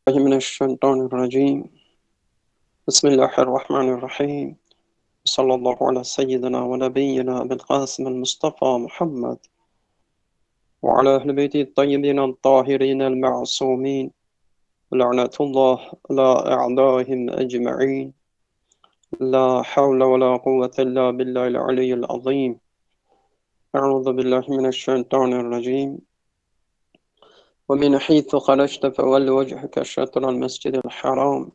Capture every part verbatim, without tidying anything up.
الله من الشيطان الرجيم. بسم الله الرحمن الرحيم. صلى الله على سيدنا ونبينا بالقاسم المصطفى محمد وعلى أهل بيته الطيبين الطاهرين المعصومين، لعنة الله على أعدائهم أجمعين. لا حول ولا قوة إلا بالله العلي العظيم. أعوذ بالله من الشيطان الرجيم. ومن حيث خرجت فول وجهك شطر المسجد الحرام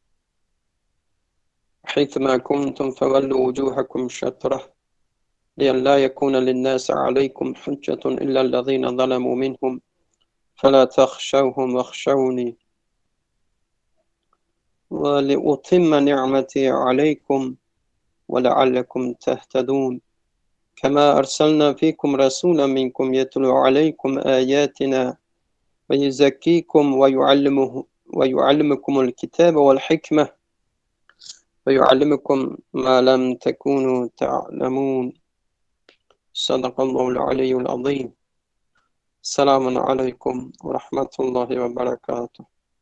حيثما كنتم فولوا وجوهكم شطره لئلا يكون للناس عليكم حجة إلا الذين ظلموا منهم فلا تخشوهم واخشوني ولأتم نعمتي عليكم ولعلكم تهتدون كما أرسلنا فيكم رسولا منكم يتلو عليكم آياتنا ويزكيكم ويعلمه ويعلمكم الكتاب والحكمة ويعلمكم ما لم تكونوا تعلمون. صدق الله العلي العظيم. Selamun aleyküm ve rahmetullahi ve berekatuhu.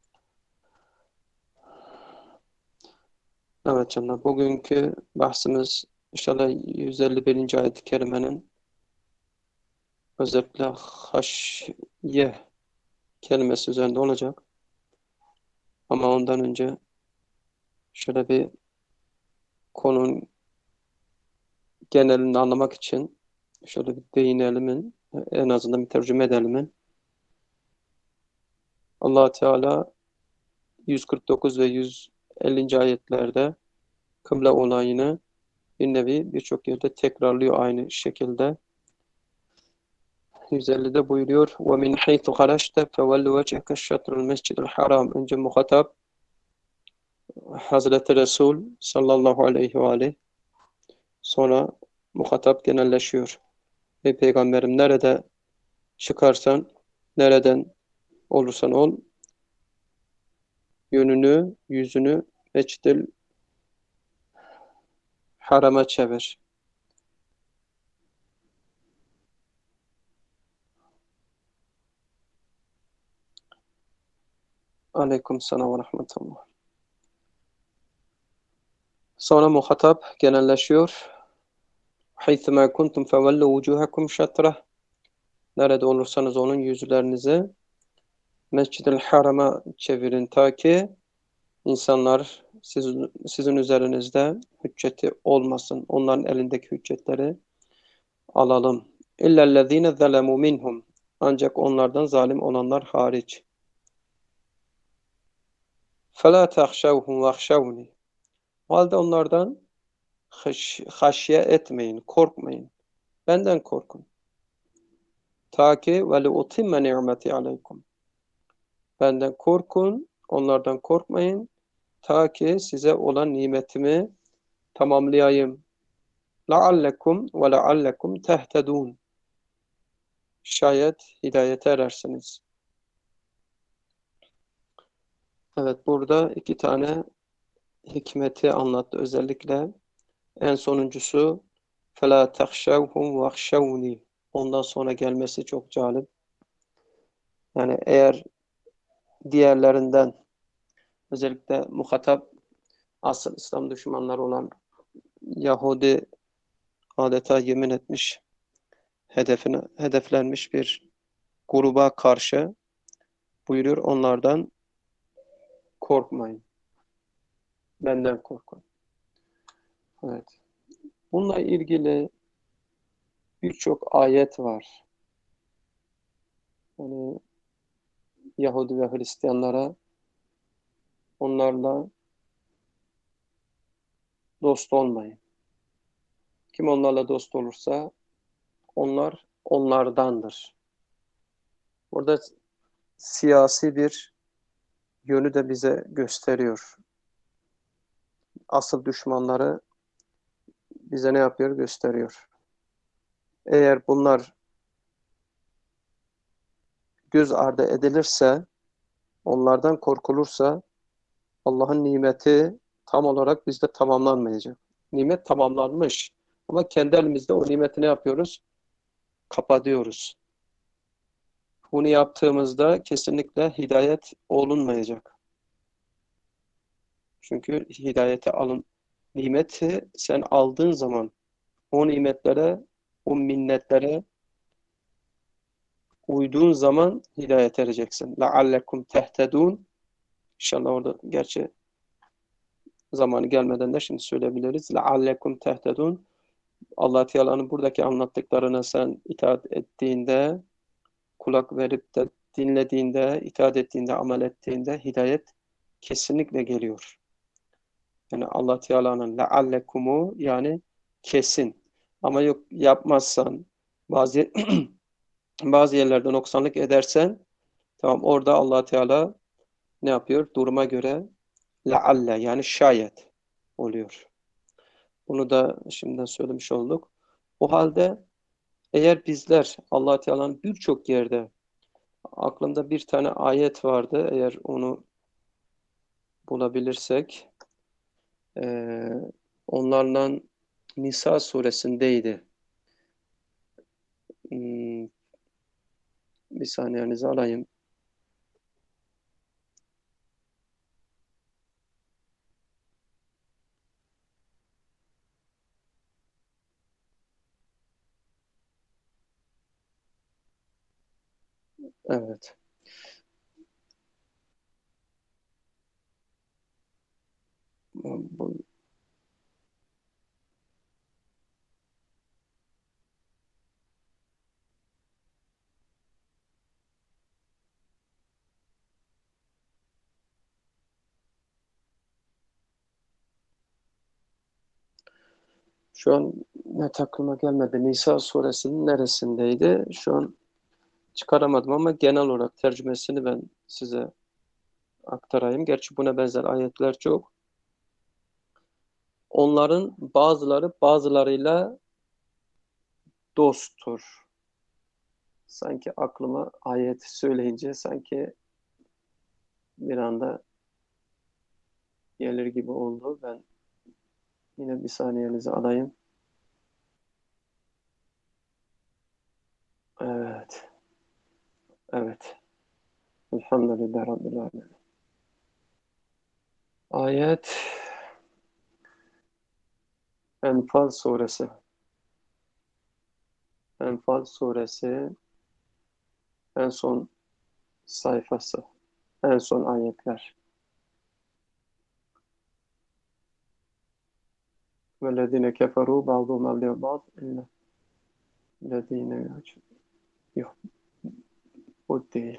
Evet canlar, bugünkü bahsimiz inşallah yüz elli birinci ayet-i kerimenin özellikle haşye kelimesi üzerinde olacak. Ama ondan önce şöyle bir konunun genelini anlamak için şöyle bir değinelim, en azından bir tercüme edelim. Allah Teala yüz kırk dokuz ve yüz ellinci ayetlerde kıble olayını bir nevi birçok yerde tekrarlıyor aynı şekilde. yüz ellide buyuruyor: وَمِنْ حَيْثُ خَرَجْتَ فَوَلُّ وَجْهَكَ شَطْرَ الْمَسْجِدِ الْحَرَامِ. Önce muhatap Hazreti Resul sallallahu aleyhi ve aleyh, sonra muhatap genelleşiyor. Ey Peygamberim, nerede çıkarsan, nereden olursan ol, yönünü, yüzünü Mescid-i Haram'a çevir. Aleyküm selam ve rahmetullah. Sonra muhatap genelleşiyor. حَيْثُمَا كُنْتُمْ فَوَلُّوا وُجُوهَكُمْ شَطْرَهُ. Nerede olursanız onun yüzlerinizi Mescid-i Haram'a çevirin ta ki insanlar sizin, sizin üzerinizde hücceti olmasın. Onların elindeki hüccetleri alalım. İllellezine zelemu minhum. Ancak onlardan zalim olanlar hariç. Fela tahşavhum vahşavni. O halde onlardan haş, haşye etmeyin, korkmayın. Benden korkun. Ta ki ve leutimme ni'meti aleykum. Benden korkun, onlardan korkmayın. Ta ki size olan nimetimi tamamlayayım. لَعَلَّكُمْ وَلَعَلَّكُمْ تَهْتَدُونَ. Şayet hidayete erersiniz. Evet, burada iki tane hikmeti anlattı. Özellikle en sonuncusu فَلَا تَخْشَوْهُمْ وَخْشَوْنِي. Ondan sonra gelmesi çok cazip. Yani eğer diğerlerinden, özellikle muhatap asıl İslam düşmanları olan Yahudi adeta yemin etmiş, hedefine, hedeflenmiş bir gruba karşı buyuruyor, onlardan korkmayın. Benden korkun. Evet. Bununla ilgili birçok ayet var. Yani Yahudi ve Hristiyanlara onlarla dost olmayın. Kim onlarla dost olursa onlar onlardandır. Burada siyasi bir yönü de bize gösteriyor. Asıl düşmanları bize ne yapıyor? Gösteriyor. Eğer bunlar göz ardı edilirse, onlardan korkulursa Allah'ın nimeti tam olarak bizde tamamlanmayacak. Nimet tamamlanmış ama kendi elimizde o nimeti ne yapıyoruz? Kapatıyoruz. Bunu yaptığımızda kesinlikle hidayet olunmayacak. Çünkü hidayete alın. Nimeti sen aldığın zaman o nimetlere, o minnetlere uyduğun zaman hidayete ereceksin. لَعَلَّكُمْ تَهْتَدُونَ. İnşallah orada gerçi zamanı gelmeden de şimdi söyleyebiliriz. لَعَلَّكُمْ تَهْتَدُونَ. Allah Teala'nın buradaki anlattıklarına sen itaat ettiğinde, kulak verip de dinlediğinde, itaat ettiğinde, amel ettiğinde hidayet kesinlikle geliyor. Yani Allah Teala'nın leallekumu yani kesin. Ama yok yapmazsan, bazı bazı yerlerde noksanlık edersen, tamam orada Allah Teala ne yapıyor? Duruma göre lealle yani şayet oluyor. Bunu da şimdiden söylemiş olduk. O halde eğer bizler Allah Teala'nın birçok yerde, aklımda bir tane ayet vardı, eğer onu bulabilirsek, e, onlarla Nisa suresindeydi. Hmm, bir saniyenizi alayım. Evet. Bu- Şu an net aklıma gelmedi. Nisa suresinin neresindeydi? Şu an çıkaramadım ama genel olarak tercümesini ben size aktarayım. Gerçi buna benzer ayetler çok. Onların bazıları bazılarıyla dosttur. Sanki aklıma ayeti söyleyince sanki bir anda gelir gibi oldu. Ben yine bir saniyenizi alayım. Evet. Evet. Elhamdülillah Rabbil Alemin. Ayet Enfal suresi. Enfal suresi en son sayfası. En son ayetler. Vellezine keferu ba'duhum evliya ba'd illa lezine yok bu değil.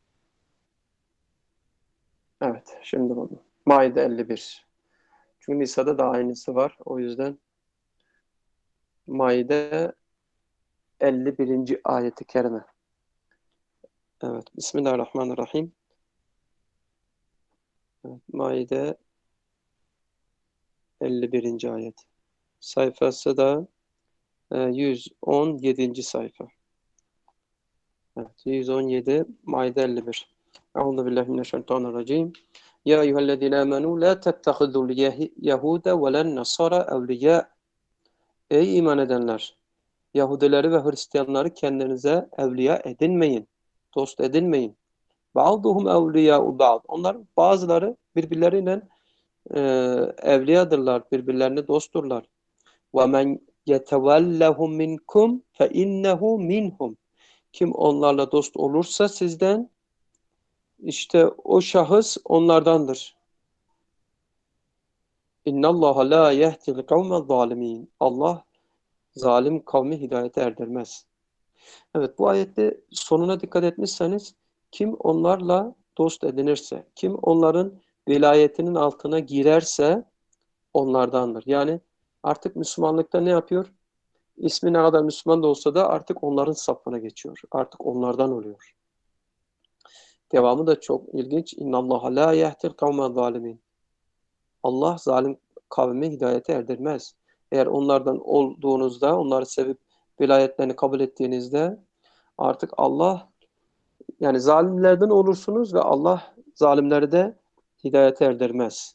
Evet şimdi bunu. Maide elli bir. Çünkü Nisa'da da aynısı var. O yüzden Maide elli birinci ayeti kerime. Evet. Bismillahirrahmanirrahim. Evet, Maide elli birinci ayet. Sayfası da e, yüz on yedinci sayfa. Evet, yüz on yedi Maide elli bir. Euzu billahi mineşşeytanirracim. Ya eyyühellezine amenu la tettehidul yehude ve len nasara evliya. Ey iman edenler! Yahudileri ve Hristiyanları kendinize evliya edinmeyin. Dost edinmeyin. Ba'duhum evliya'u ba'd. Onlar bazıları birbirleriyle e, evliyadırlar, birbirlerine dostturlar. وَمَنْ يَتَوَلَّهُمْ مِنْكُمْ فَاِنَّهُ مِنْهُمْ. Kim onlarla dost olursa sizden, işte o şahıs onlardandır. اِنَّ اللّٰهَ لَا يَهْدِ الْقَوْمَ الظَّالِمِينَ. Allah zalim kavmi hidayete erdirmez. Evet, bu ayette sonuna dikkat etmişseniz, kim onlarla dost edinirse, kim onların vilayetinin altına girerse onlardandır. Yani artık Müslümanlıkta ne yapıyor? İsmi ne kadar Müslüman da olsa da artık onların safına geçiyor. Artık onlardan oluyor. Devamı da çok ilginç. İnnallaha la yehdil kavme zalimin. Allah zalim kavmi hidayete erdirmez. Eğer onlardan olduğunuzda, onları sevip vilayetlerini kabul ettiğinizde artık Allah, yani zalimlerden olursunuz ve Allah zalimleri de hidayete erdirmez.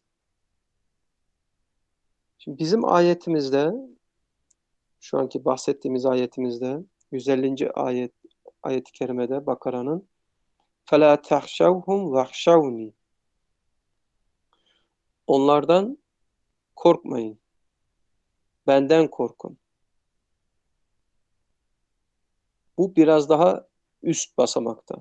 Şimdi bizim ayetimizde, şu anki bahsettiğimiz ayetimizde yüz ellinci ayet ayet-i kerimede Bakara'nın فَلَا تَخْشَوْهُمْ وَخْشَوْنِي. onlardan korkmayın. Benden korkun. Bu biraz daha üst basamakta.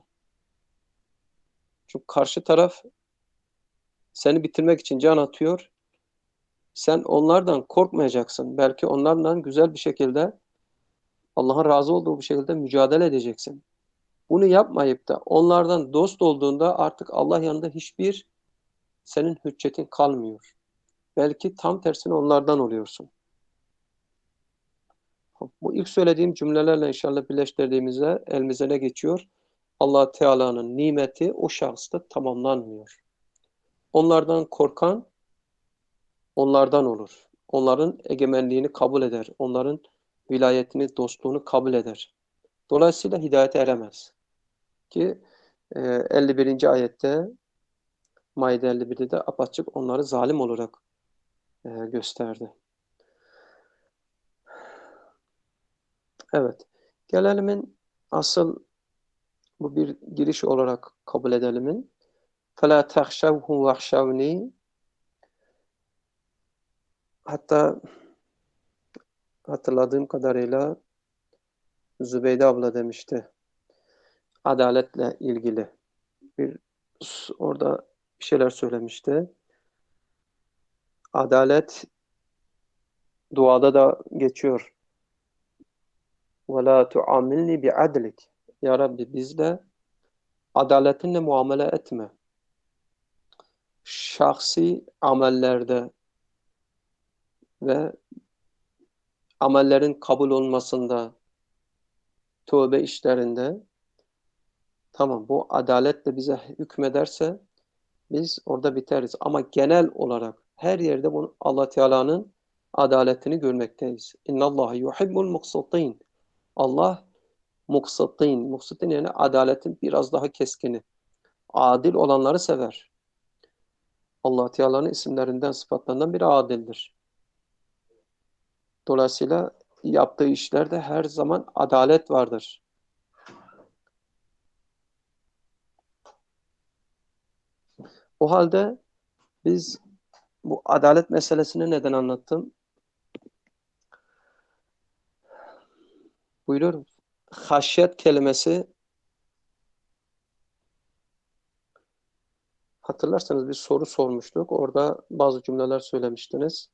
Çünkü karşı taraf seni bitirmek için can atıyor. Sen onlardan korkmayacaksın. Belki onlarla güzel bir şekilde, Allah'ın razı olduğu bir şekilde mücadele edeceksin. Bunu yapmayıp da onlardan dost olduğunda artık Allah yanında hiçbir senin hüccetin kalmıyor. Belki tam tersine onlardan oluyorsun. Bu ilk söylediğim cümlelerle inşallah birleştirdiğimizde elimize ne geçiyor? Allah Teala'nın nimeti o şahısta tamamlanmıyor. Onlardan korkan onlardan olur. Onların egemenliğini kabul eder. Onların vilayetini, dostluğunu kabul eder. Dolayısıyla hidayete eremez. Ki e, elli birinci ayette, Maide elli birde de apaçık onları zalim olarak e, gösterdi. Evet. Gelelimin asıl, bu bir giriş olarak kabul edelimin. فَلَا تَخْشَوْهُ وَخْشَوْنِي. Hatta hatırladığım kadarıyla Zübeyde abla demişti. Adaletle ilgili. Bir orada bir şeyler söylemişti. Adalet duada da geçiyor. وَلَا تُعَامِلْنِي بِعَدْلِكَ. Ya Rabbi bizle adaletinle muamele etme. Şahsi amellerde ve amellerin kabul olmasında, tövbe işlerinde, tamam, bu adaletle bize hükmederse biz orada biteriz. Ama genel olarak her yerde bunu Allah Teala'nın adaletini görmekteyiz. İnnallâhe yuhibbul muqsitîn. Allah muqsitîn. Muqsitîn yani adaletin biraz daha keskini. Adil olanları sever. Allah Teala'nın isimlerinden, sıfatlarından biri adildir. Dolayısıyla yaptığı işlerde her zaman adalet vardır. O halde biz bu adalet meselesini neden anlattım? Buyuruyorum. Haşyet kelimesi, hatırlarsanız bir soru sormuştuk. Orada bazı cümleler söylemiştiniz.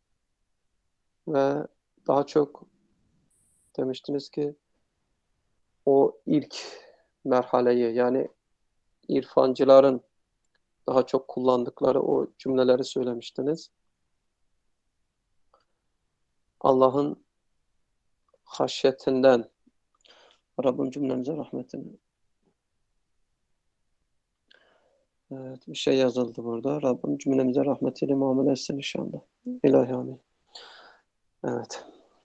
Ve daha çok demiştiniz ki o ilk merhaleyi, yani irfancıların daha çok kullandıkları o cümleleri söylemiştiniz. Allah'ın haşyetinden, Rabbim cümlemize rahmetini. Evet, bir şey yazıldı burada. Rabbim cümlemize rahmetiyle muamele etsin inşallah. İlahi amin. Evet.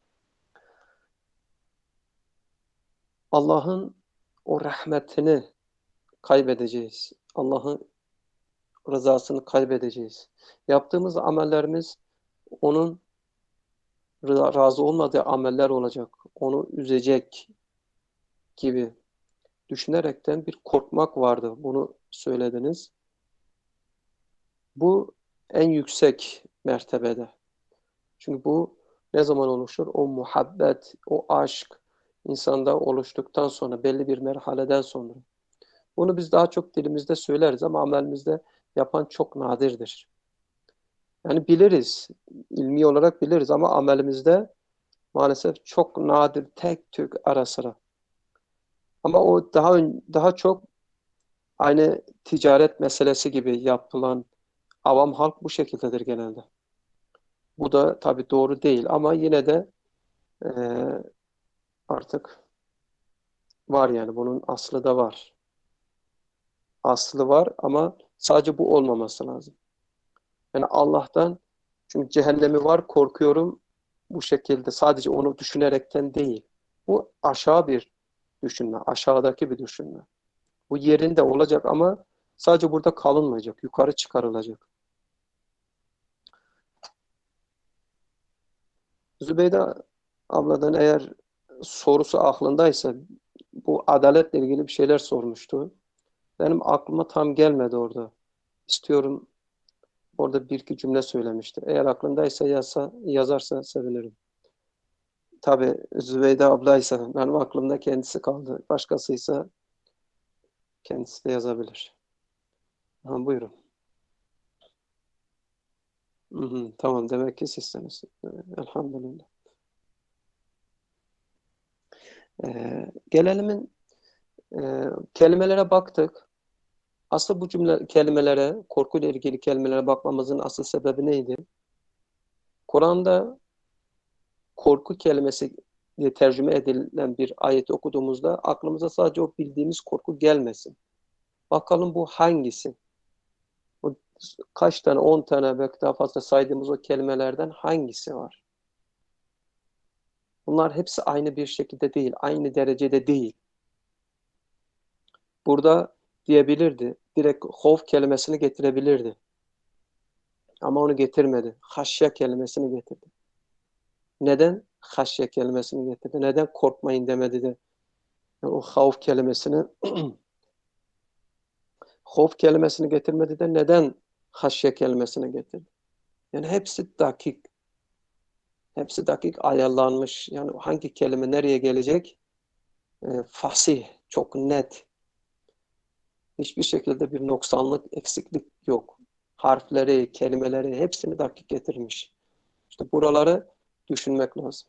Allah'ın o rahmetini kaybedeceğiz. Allah'ın rızasını kaybedeceğiz. Yaptığımız amellerimiz onun razı olmadığı ameller olacak. Onu üzecek gibi düşünerekten bir korkmak vardı. Bunu söylediniz. Bu en yüksek mertebede. Çünkü bu ne zaman oluşur? O muhabbet, o aşk insanda oluştuktan sonra, belli bir merhaleden sonra. Bunu biz daha çok dilimizde söyleriz ama amelimizde yapan çok nadirdir. Yani biliriz, ilmi olarak biliriz ama amelimizde maalesef çok nadir, tek tük ara sıra. Ama o daha daha çok aynı ticaret meselesi gibi yapılan, avam halk bu şekildedir genelde. Bu da tabii doğru değil ama yine de e, artık var, yani bunun aslı da var. Aslı var ama sadece bu olmaması lazım. Yani Allah'tan, çünkü cehennemi var, korkuyorum, bu şekilde sadece onu düşünerekten değil. Bu aşağı bir düşünme, aşağıdaki bir düşünme. Bu yerinde olacak ama sadece burada kalınmayacak, yukarı çıkarılacak. Zübeyde abladan eğer sorusu aklındaysa, bu adaletle ilgili bir şeyler sormuştu. Benim aklıma tam gelmedi orada. İstiyorum Orada bir iki cümle söylemiştir. Eğer aklındaysa yazsa, yazarsa sevinirim. Tabii Zübeyde ablaysa benim aklımda kendisi kaldı. Başkasıysa kendisi de yazabilir. Ha, buyurun. Hı hı, tamam, demek ki sizsiniz. Ee, Elhamdülillah. Ee, Gelelimin e, kelimelere baktık. Asıl bu cümle kelimelere, korkuyla ilgili kelimelere bakmamızın asıl sebebi neydi? Kur'an'da korku kelimesi diye tercüme edilen bir ayeti okuduğumuzda aklımıza sadece o bildiğimiz korku gelmesin. Bakalım bu hangisi? O kaç tane, on tane belki daha fazla saydığımız o kelimelerden hangisi var? Bunlar hepsi aynı bir şekilde değil, aynı derecede değil. Burada diyebilirdi, direkt havf kelimesini getirebilirdi. Ama onu getirmedi. Haşye kelimesini getirdi. Neden haşye kelimesini getirdi? Neden korkmayın demedi de yani o havf kelimesini havf kelimesini getirmedi de neden haşye kelimesini getirdi? Yani hepsi dakik. Hepsi dakik ayarlanmış. Yani hangi kelime nereye gelecek? E, fasih, çok net. Hiçbir şekilde bir noksanlık, eksiklik yok. Harfleri, kelimeleri hepsini dakik getirmiş. İşte buraları düşünmek lazım.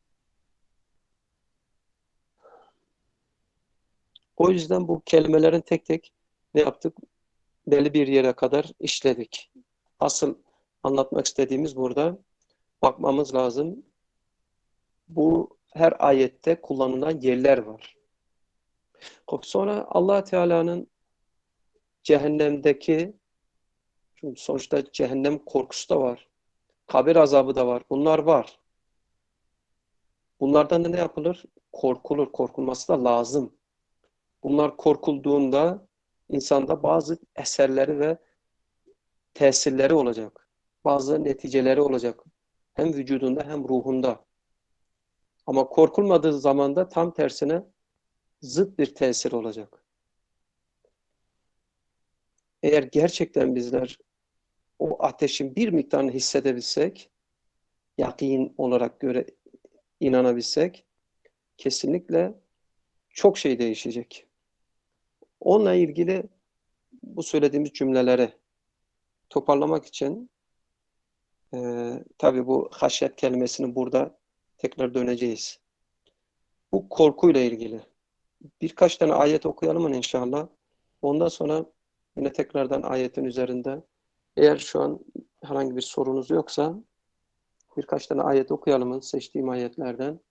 O yüzden bu kelimelerin tek tek ne yaptık? Belli bir yere kadar işledik. Asıl anlatmak istediğimiz burada bakmamız lazım. Bu her ayette kullanılan yerler var. Sonra Allah Teala'nın cehennemdeki, çünkü sonuçta cehennem korkusu da var. Kabir azabı da var. Bunlar var. Bunlardan da ne yapılır? Korkulur. Korkulması da lazım. Bunlar korkulduğunda insanda bazı eserleri ve tesirleri olacak. Bazı neticeleri olacak. Hem vücudunda hem ruhunda. Ama korkulmadığı zaman da tam tersine zıt bir tesir olacak. Eğer gerçekten bizler o ateşin bir miktarını hissedebilsek, yakin olarak göre inanabilsek, kesinlikle çok şey değişecek. Onunla ilgili bu söylediğimiz cümleleri toparlamak için e, tabii bu haşyet kelimesini burada tekrar döneceğiz. Bu korkuyla ilgili birkaç tane ayet okuyalım inşallah. Ondan sonra yine tekrardan ayetin üzerinde, eğer şu an herhangi bir sorunuz yoksa birkaç tane ayet okuyalım seçtiğim ayetlerden.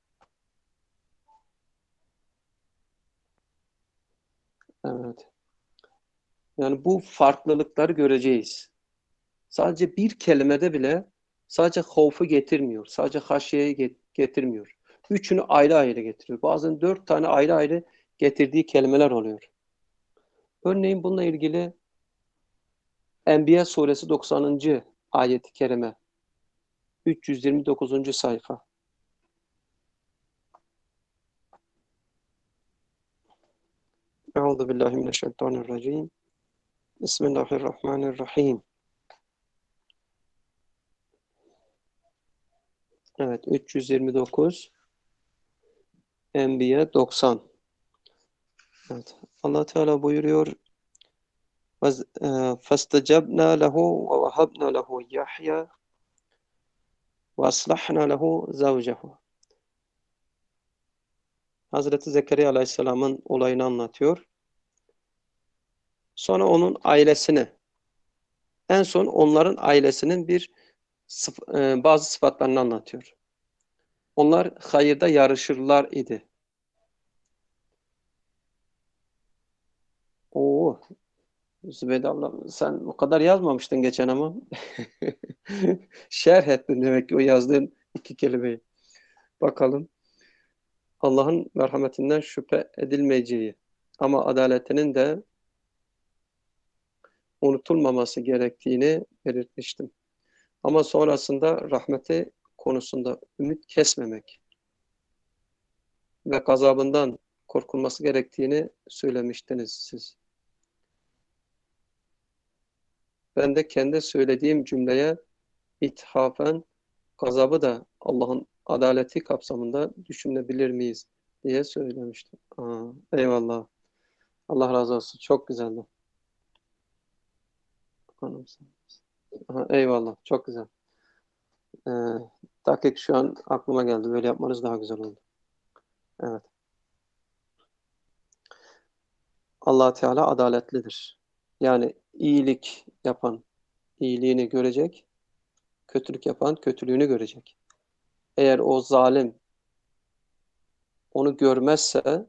Evet. Yani bu farklılıkları göreceğiz. Sadece bir kelimede bile sadece havfu getirmiyor. Sadece haşyeyi getirmiyor. Üçünü ayrı ayrı getiriyor. Bazen dört tane ayrı ayrı getirdiği kelimeler oluyor. Örneğin bununla ilgili Enbiya suresi doksanıncı ayet-i kerime. üç yüz yirmi dokuzuncu sayfa. Euzu billahi mineşşeytanirracim. Bismillahirrahmanirrahim. Evet, üç yüz yirmi dokuz, Enbiya doksan. Evet. Allah Teala buyuruyor: "Fastecabna lehu ve vahabna lehu Yahya ve aslahna lehu zavcehu." Hazreti Zekeriya Aleyhisselam'ın olayını anlatıyor. Sonra onun ailesini, en son onların ailesinin bir sıf e, bazı sıfatlarını anlatıyor. Onlar hayırda yarışırlar idi. Oo, Zübeyde abla, sen o kadar yazmamıştın geçen ama. Şerh ettin demek ki o yazdığın iki kelimeyi. Bakalım. Allah'ın merhametinden şüphe edilmeyeceği ama adaletinin de unutulmaması gerektiğini belirtmiştim. Ama sonrasında rahmeti konusunda ümit kesmemek ve gazabından korkulması gerektiğini söylemiştiniz siz. ben de kendi söylediğim cümleye ithafen gazabı da Allah'ın adaleti kapsamında düşünebilir miyiz diye söylemiştim. Aa, eyvallah. Allah razı olsun. Çok güzeldi. Aha, eyvallah. Çok güzel. Ee, Dakik şu an aklıma geldi. Böyle yapmanız daha güzel oldu. Evet. Allah Teala adaletlidir. Yani iyilik yapan iyiliğini görecek, kötülük yapan kötülüğünü görecek. Eğer o zalim onu görmezse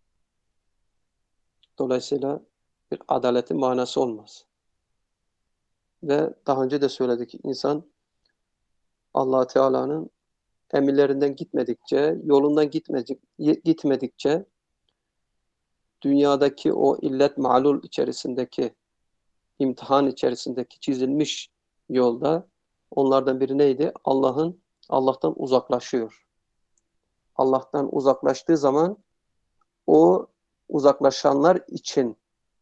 dolayısıyla bir adaletin manası olmaz. Ve daha önce de söyledik, insan Allah Teala'nın emirlerinden gitmedikçe, yolundan gitmedik, gitmedikçe dünyadaki o illet ma'lul içerisindeki, imtihan içerisindeki çizilmiş yolda onlardan biri neydi? Allah'ın Allah'tan uzaklaşıyor. Allah'tan uzaklaştığı zaman o uzaklaşanlar için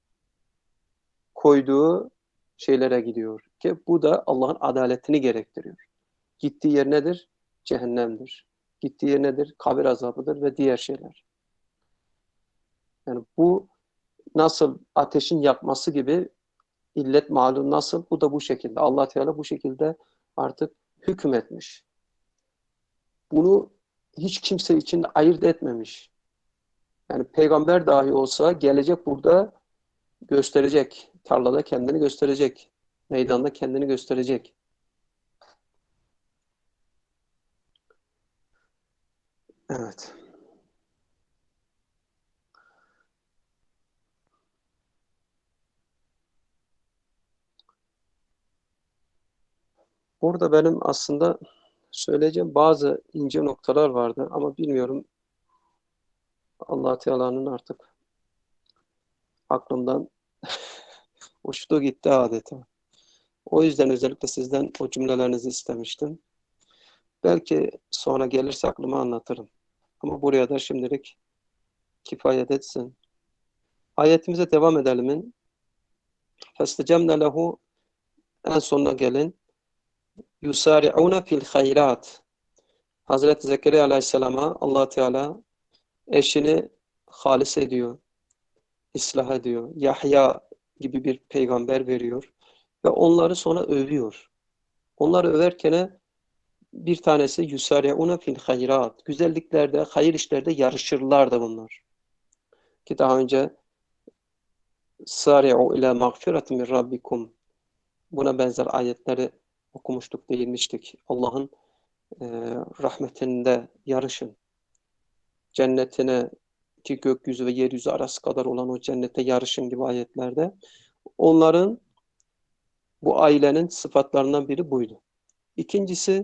koyduğu şeylere gidiyor. Ki bu da Allah'ın adaletini gerektiriyor. Gittiği yer nedir? Cehennemdir. Gittiği yer nedir? Kabir azabıdır ve diğer şeyler. Yani bu nasıl ateşin yakması gibi illet malum nasıl? Bu da bu şekilde. Allah Teala bu şekilde artık hükmetmiş. Bunu hiç kimse için ayırt etmemiş. Yani peygamber dahi olsa gelecek burada gösterecek. Tarlada kendini gösterecek. Meydanda kendini gösterecek. Evet. Burada benim aslında söyleyeceğim bazı ince noktalar vardı ama bilmiyorum, Allah Teala'nın artık aklımdan uçtu gitti adeta. O yüzden özellikle sizden o cümlelerinizi istemiştim. Belki sonra gelirse aklıma anlatırım. Ama buraya da şimdilik kifayet etsin. Ayetimize devam edelim. فَاسْتَجَبْنَا lehu, en sonuna gelin. يُسَارِعُونَ fil hayrat. Hazreti Zekeriya Aleyhisselam'a Allah Teala eşini halis ediyor, ıslah ediyor. Yahya gibi bir peygamber veriyor ve onları sonra övüyor. Onları överken bir tanesi yusari'une fil hayrat. Güzelliklerde, hayır işlerde yarışırlardı bunlar. Ki daha önce sari'u ila mağfiretin min rabbikum, buna benzer ayetleri okumuştuk, değinmiştik. Allah'ın e, rahmetinde yarışın. Cennetine, ki gökyüzü ve yeryüzü arası kadar olan o cennete yarışın gibi ayetlerde. Onların, bu ailenin sıfatlarından biri buydu. İkincisi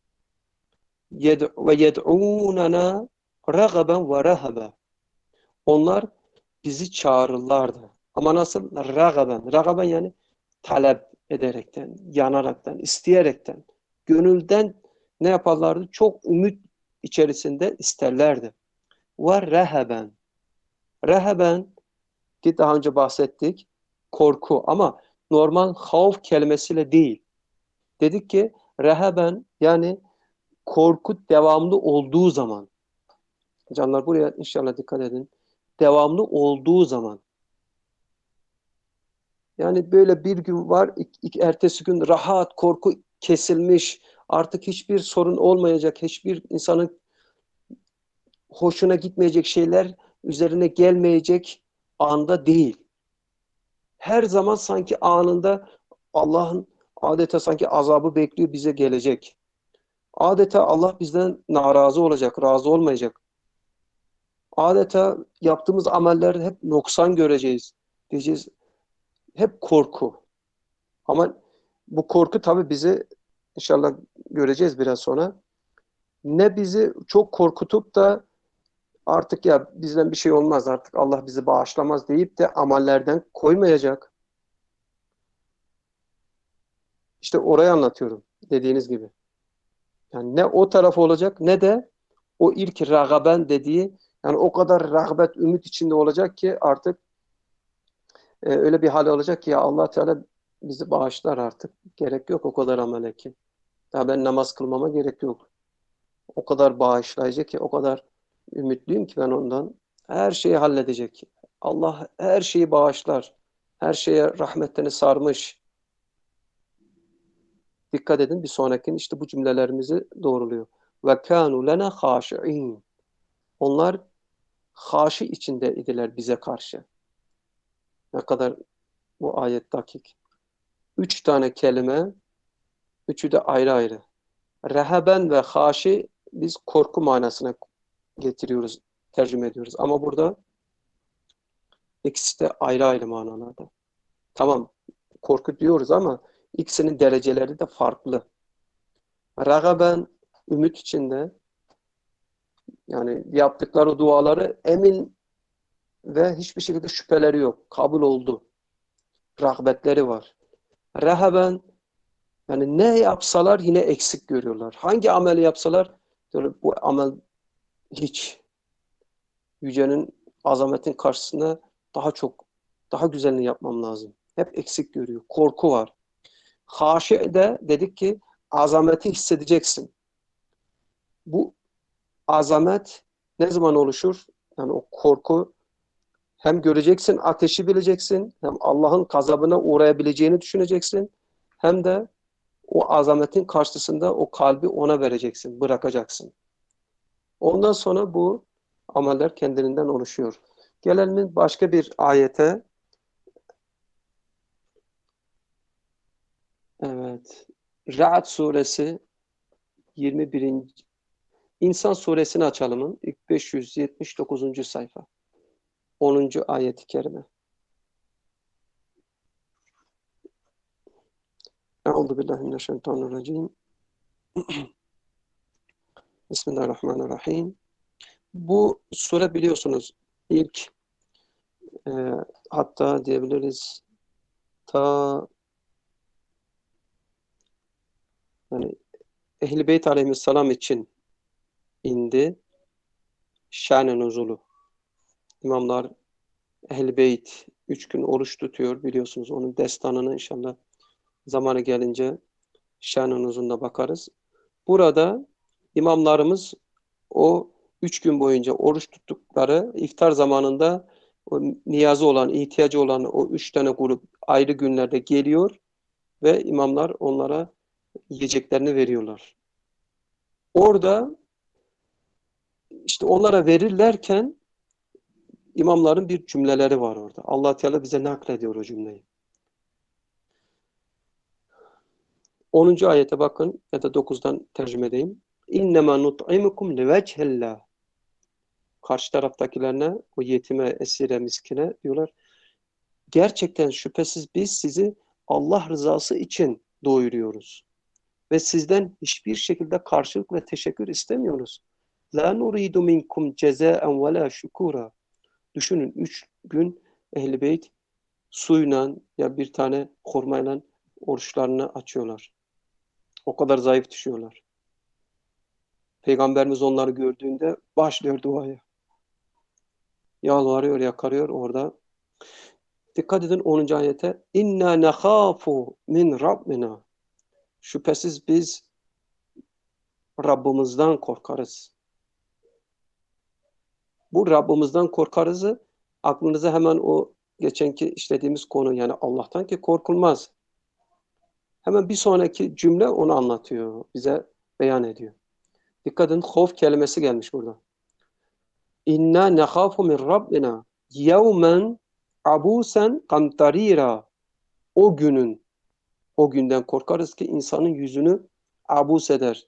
ve yed'ûnena ragaben ve rahaben. Onlar bizi çağırırlardı. Ama nasıl? Ragaben. Ragaben yani talep ederekten, yanaraktan, isteyerekten, gönülden ne yaparlardı? Çok ümit içerisinde isterlerdi. Ve rehaben. Rehaben ki daha önce bahsettik, korku, ama normal havf kelimesiyle değil. Dedik ki rehaben yani korku devamlı olduğu zaman. Canlar buraya inşallah dikkat edin. Devamlı olduğu zaman. Yani böyle bir gün var, ilk, ilk ertesi gün rahat, korku kesilmiş, artık hiçbir sorun olmayacak, hiçbir insanın hoşuna gitmeyecek şeyler üzerine gelmeyecek anda değil. Her zaman sanki anında Allah'ın adeta sanki azabı bekliyor, bize gelecek. Adeta Allah bizden narazı olacak, razı olmayacak. Adeta yaptığımız ameller hep noksan göreceğiz. Diyeceğiz, hep korku. Ama bu korku tabii bizi, inşallah göreceğiz biraz sonra, ne bizi çok korkutup da artık ya bizden bir şey olmaz, artık Allah bizi bağışlamaz deyip de amellerden koymayacak. İşte orayı anlatıyorum dediğiniz gibi. Yani ne o taraf olacak ne de o ilk ragaben dediği, yani o kadar rağbet, ümit içinde olacak ki artık e, öyle bir hal olacak ki ya Allah Teala bizi bağışlar artık. Gerek yok o kadar amele ki. Ya ben namaz kılmama gerek yok. O kadar bağışlayıcı ki, o kadar ümitliyim ki ben ondan. Her şeyi halledecek. Allah her şeyi bağışlar. Her şeye rahmetini sarmış. Dikkat edin, bir sonrakinin işte bu cümlelerimizi doğruluyor. Ve kânû lena hâşi'în. Onlar haşi içinde idiler bize karşı. Ne kadar bu ayet dakik. Üç tane kelime, üçü de ayrı ayrı. Reheben ve haşi biz korku manasına getiriyoruz, tercüme ediyoruz. Ama burada ikisi de ayrı ayrı manalarda. Tamam, korku diyoruz ama ikisinin dereceleri de farklı. Ragaben ümit içinde, yani yaptıkları duaları emin ve hiçbir şekilde şüpheleri yok. Kabul oldu. Rağbetleri var. Rehaben, yani ne yapsalar yine eksik görüyorlar. Hangi ameli yapsalar diyorlar, bu amel hiç. Yücenin, azametin karşısında daha çok, daha güzelini yapmam lazım. Hep eksik görüyor. Korku var. Haşi de dedik ki azameti hissedeceksin. Bu azamet ne zaman oluşur? Yani o korku, hem göreceksin, ateşi bileceksin, hem Allah'ın gazabına uğrayabileceğini düşüneceksin, hem de o azametin karşısında o kalbi ona vereceksin, bırakacaksın. Ondan sonra bu ameller kendiliğinden oluşuyor. Gelelim başka bir ayete. Evet. Ra'd suresi yirmi birinci. İnsan suresini açalım. İlk beş yüz yetmiş dokuzuncu sayfa. onuncu ayet-i kerime. Euzubillahimineşşeytanirracim. Bismillahirrahmanirrahim. Bu sure biliyorsunuz ilk e, hatta diyebiliriz ta yani Ehl-i Beyt aleyhisselam için indi. Şan-ı nuzulu. İmamlar Ehl-i Beyt üç gün oruç tutuyor biliyorsunuz. Onun destanını inşallah zamanı gelince Şan-ı nuzuluna bakarız. Burada imamlarımız o üç gün boyunca oruç tuttukları iftar zamanında o niyazı olan, ihtiyacı olan o üç tane grup ayrı günlerde geliyor ve imamlar onlara yiyeceklerini veriyorlar. Orada işte onlara verirlerken imamların bir cümleleri var orada. Allah Teala bize naklediyor o cümleyi. onuncu ayete bakın ya da dokuzdan tercüme edeyim. İnnemâ nut'imukum livechellah. Karşı taraftakilerine, o yetime, esire, miskine diyorlar. Gerçekten şüphesiz biz sizi Allah rızası için doyuruyoruz. Ve sizden hiçbir şekilde karşılık ve teşekkür istemiyoruz. La nuridu minkum cezaen ve la şukura. Düşünün, üç gün Ehl-i Beyt suyla ya bir tane hurmayla oruçlarını açıyorlar. O kadar zayıf düşüyorlar. Peygamberimiz onları gördüğünde başlıyor duaya. Yalvarıyor, yakarıyor orada. Dikkat edin onuncu ayete. İnna nekhafu min Rabbina. Şüphesiz biz Rabbimizden korkarız. Bu Rabbimizden korkarızı aklınıza hemen o geçenki işlediğimiz konu, yani Allah'tan ki korkulmaz. Hemen bir sonraki cümle onu anlatıyor, bize beyan ediyor. Dikkat edin, havf kelimesi gelmiş burada. İnna nekhafu min Rabbina yevmen abusen kamtarira. O günün, o günden korkarız ki insanın yüzünü abus eder,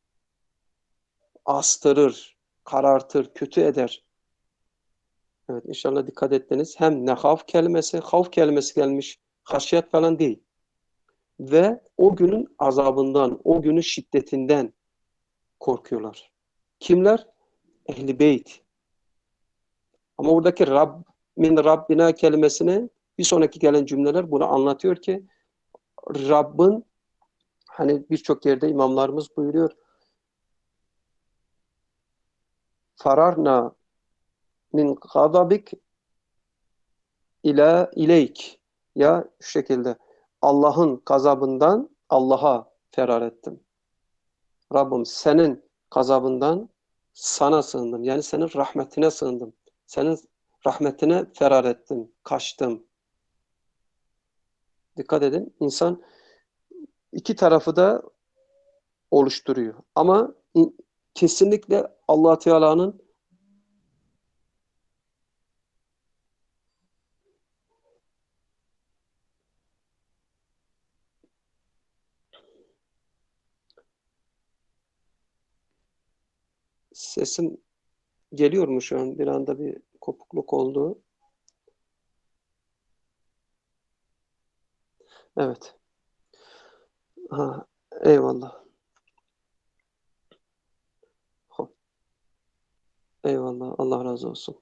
astırır, karartır, kötü eder. Evet, inşallah dikkat ettiniz. Hem nehaf kelimesi, havf kelimesi gelmiş. Haşyet falan değil. Ve o günün azabından, o günün şiddetinden korkuyorlar. Kimler? Ehl-i Beyt. Ama buradaki Rab, min Rabbina kelimesini bir sonraki gelen cümleler bunu anlatıyor ki Rabbin, hani birçok yerde imamlarımız buyuruyor, fararna min gazabik ila ileyk, ya şu şekilde Allah'ın gazabından Allah'a ferar ettim. Rabbim senin gazabından sana sığındım. Yani senin rahmetine sığındım. Senin rahmetine ferar ettim, kaçtım. Dikkat edin, insan iki tarafı da oluşturuyor. Ama kesinlikle Allah Teala'nın sesim geliyor mu şu an? Bir anda bir kopukluk oldu. Evet. Ha, eyvallah. Eyvallah. Allah razı olsun.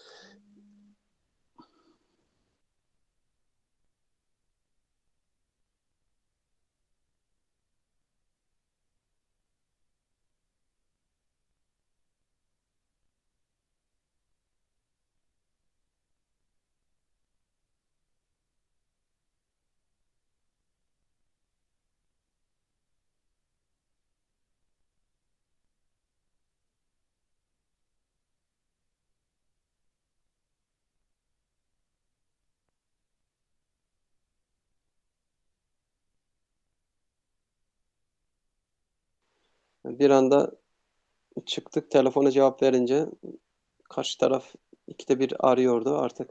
Bir anda çıktık, telefona cevap verince karşı taraf ikide bir arıyordu artık.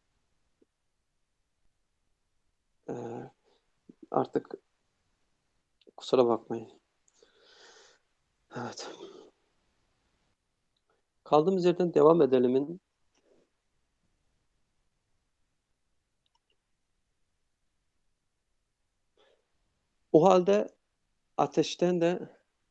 e, Artık kusura bakmayın. Evet. Kaldığımız yerden devam edelim. O halde ateşten de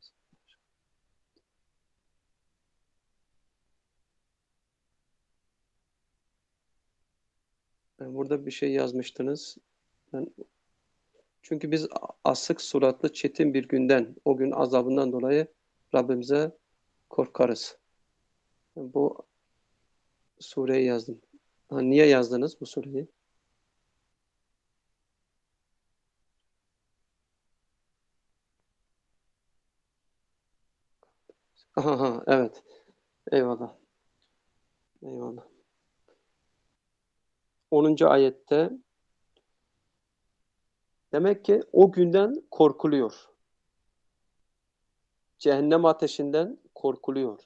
e, burada bir şey yazmıştınız. Ben, çünkü biz asık suratlı çetin bir günden, o gün azabından dolayı Rabbimize korkarız. Bu sureyi yazdım. Ha, niye yazdınız bu sureyi? Aha, aha, evet. Eyvallah. Eyvallah. onuncu ayette demek ki o günden korkuluyor. Cehennem ateşinden korkuluyor.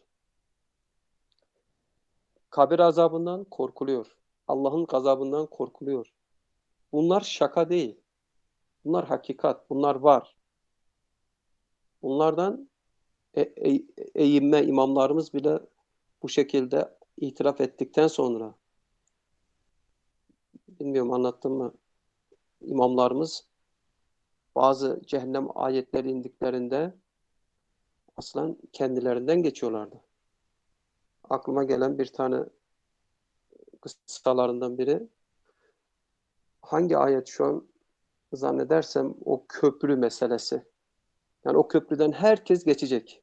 Kabir azabından korkuluyor. Allah'ın gazabından korkuluyor. Bunlar şaka değil. Bunlar hakikat. Bunlar var. Bunlardan e, e, eğinme imamlarımız bile bu şekilde itiraf ettikten sonra, bilmiyorum anlattım mı, imamlarımız bazı cehennem ayetleri indiklerinde aslen kendilerinden geçiyorlardı. Aklıma gelen bir tane kıssalarından biri, hangi ayet şu an zannedersem o köprü meselesi. Yani o köprüden herkes geçecek.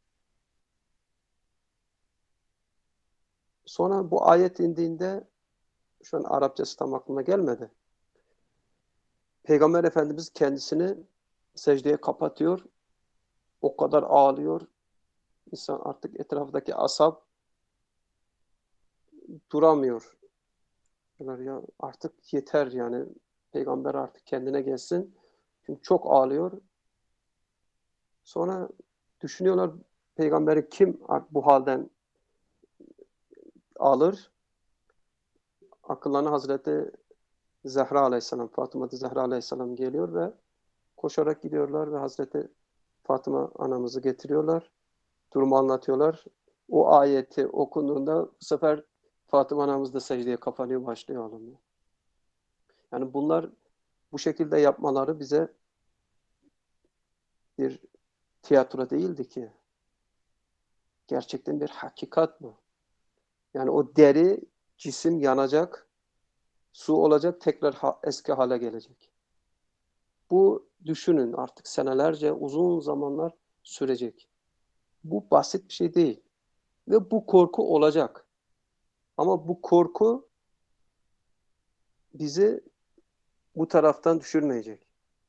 Sonra bu ayet indiğinde, şu an Arapçası tam aklıma gelmedi. Peygamber Efendimiz kendisini secdeye kapatıyor. O kadar ağlıyor. İnsan artık etrafındaki ashab duramıyor. Diyorlar ya artık yeter yani. Peygamber artık kendine gelsin. Çünkü çok ağlıyor. Sonra düşünüyorlar, peygamberi kim bu halden alır? Akıllarına Hazreti Zehra Aleyhisselam, Fatıma Zehra Aleyhisselam geliyor ve koşarak gidiyorlar ve Hazreti Fatıma anamızı getiriyorlar. Durumu anlatıyorlar. O ayeti okunduğunda bu sefer Fatıma anamız da secdeye kapanıyor, başlıyor ağlamaya. Yani bunlar bu şekilde yapmaları bize bir tiyatro değildi ki. Gerçekten bir hakikat bu. Yani o deri, cisim yanacak, su olacak, tekrar ha- eski hale gelecek. Bu düşünün artık senelerce, uzun zamanlar sürecek. Bu basit bir şey değil. Ve bu korku olacak. Ama bu korku bizi bu taraftan düşürmeyecek.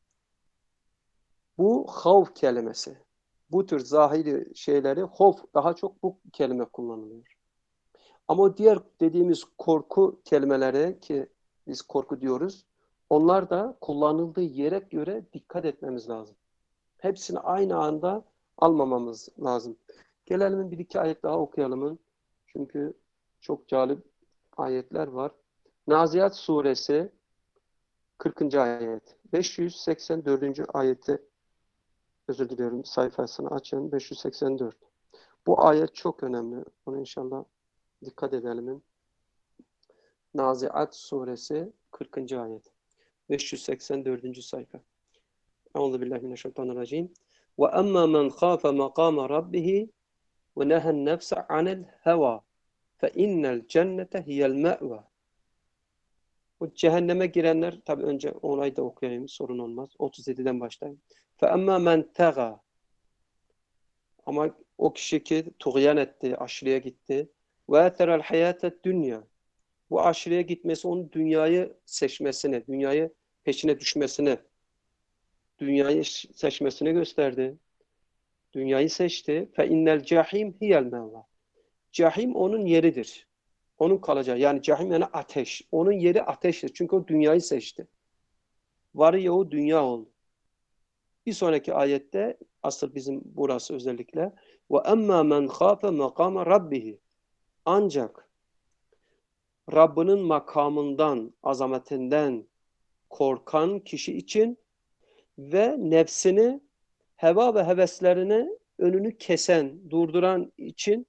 Bu havf kelimesi. Bu tür zahiri şeyleri havf daha çok bu kelime kullanılıyor. Ama o diğer dediğimiz korku kelimeleri ki biz korku diyoruz. Onlar da kullanıldığı yere göre dikkat etmemiz lazım. Hepsini aynı anda almamamız lazım. Gelelim bir iki ayet daha okuyalım. Çünkü çok cazip ayetler var. Naziat suresi kırkıncı ayet. beş yüz seksen dördüncü ayeti özür diliyorum sayfasını açın. beş yüz seksen dört. Bu ayet çok önemli. Bunu inşallah dikkat edelim. Naziat suresi kırkıncı ayet. beş yüz seksen dördüncü sayfa. Euzubillahimineşşeytanirracim. Ve emma men khafe makama rabbihi ve nehen nefse anil heva fe innel cennete hiyel me've. Bu cehenneme girenler, tabi önce orayı da okuyayım, sorun olmaz. otuz yediden başlayayım. Fe emma men tega, ama o kişi ki tuğyan etti, aşırıya gitti. Ve eterel hayatet dünya. Bu aşırıya gitmesi onun dünyayı seçmesine, dünyayı peşine düşmesine, dünyayı seçmesine gösterdi. Dünyayı seçti. Fe innel cahim hiyel mevla. Cahim onun yeridir. Onun kalacağı. Yani cahim yani ateş. Onun yeri ateştir. Çünkü o dünyayı seçti. Varı yoğu dünya oldu. Bir sonraki ayette asıl bizim burası özellikle ve emma men khafe makama rabbihi. Ancak Rabbinin makamından, azametinden korkan kişi için ve nefsini, heva ve heveslerini önünü kesen, durduran için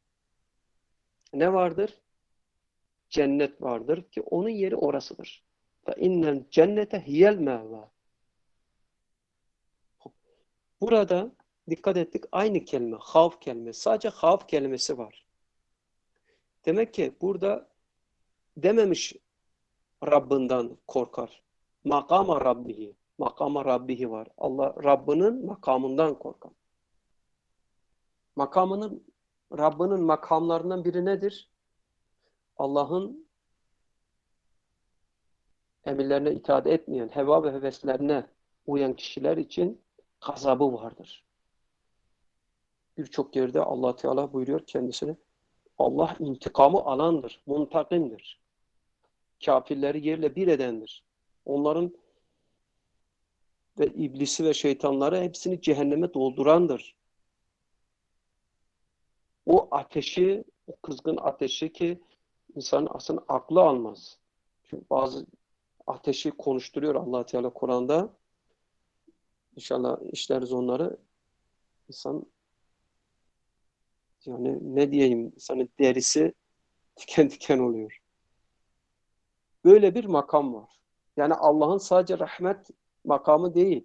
ne vardır? Cennet vardır ki onun yeri orasıdır. Fe innel cennete hiyel mevla. Burada dikkat ettik aynı kelime, havf kelimesi. Sadece havf kelimesi var. Demek ki burada dememiş Rabbinden korkar. Makama Rabbihi. Makama Rabbihi var. Allah Rabbinin makamından korkar. Makamının, Rabbinin makamlarından biri nedir? Allah'ın emirlerine itaat etmeyen, heva ve heveslerine uyan kişiler için gazabı vardır. Birçok yerde Allah Teala buyuruyor kendisine, Allah intikamı alandır, muntakimdir. Kafirleri yerle bir edendir. Onların ve iblisi ve şeytanları hepsini cehenneme doldurandır. O ateşi, o kızgın ateşi ki insanın aslında aklı almaz. Çünkü bazı ateşi konuşturuyor Allah Teala Kur'an'da. İnşallah işleriz onları. İnsan yani ne diyeyim, insanın derisi diken diken oluyor. Böyle bir makam var. Yani Allah'ın sadece rahmet makamı değil.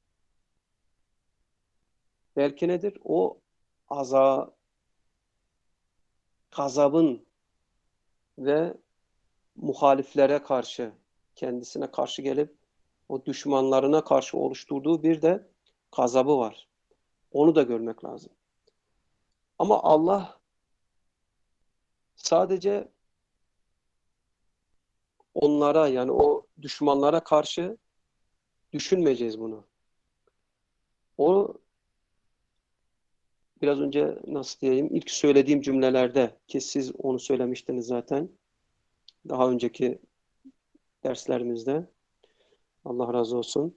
Belki nedir? O aza, gazabın ve muhaliflere karşı, kendisine karşı gelip o düşmanlarına karşı oluşturduğu bir de gazabı var. Onu da görmek lazım. Ama Allah sadece onlara, yani o düşmanlara karşı düşünmeyeceğiz bunu. O biraz önce nasıl diyeyim, ilk söylediğim cümlelerde ki siz onu söylemiştiniz zaten daha önceki derslerimizde. Allah razı olsun.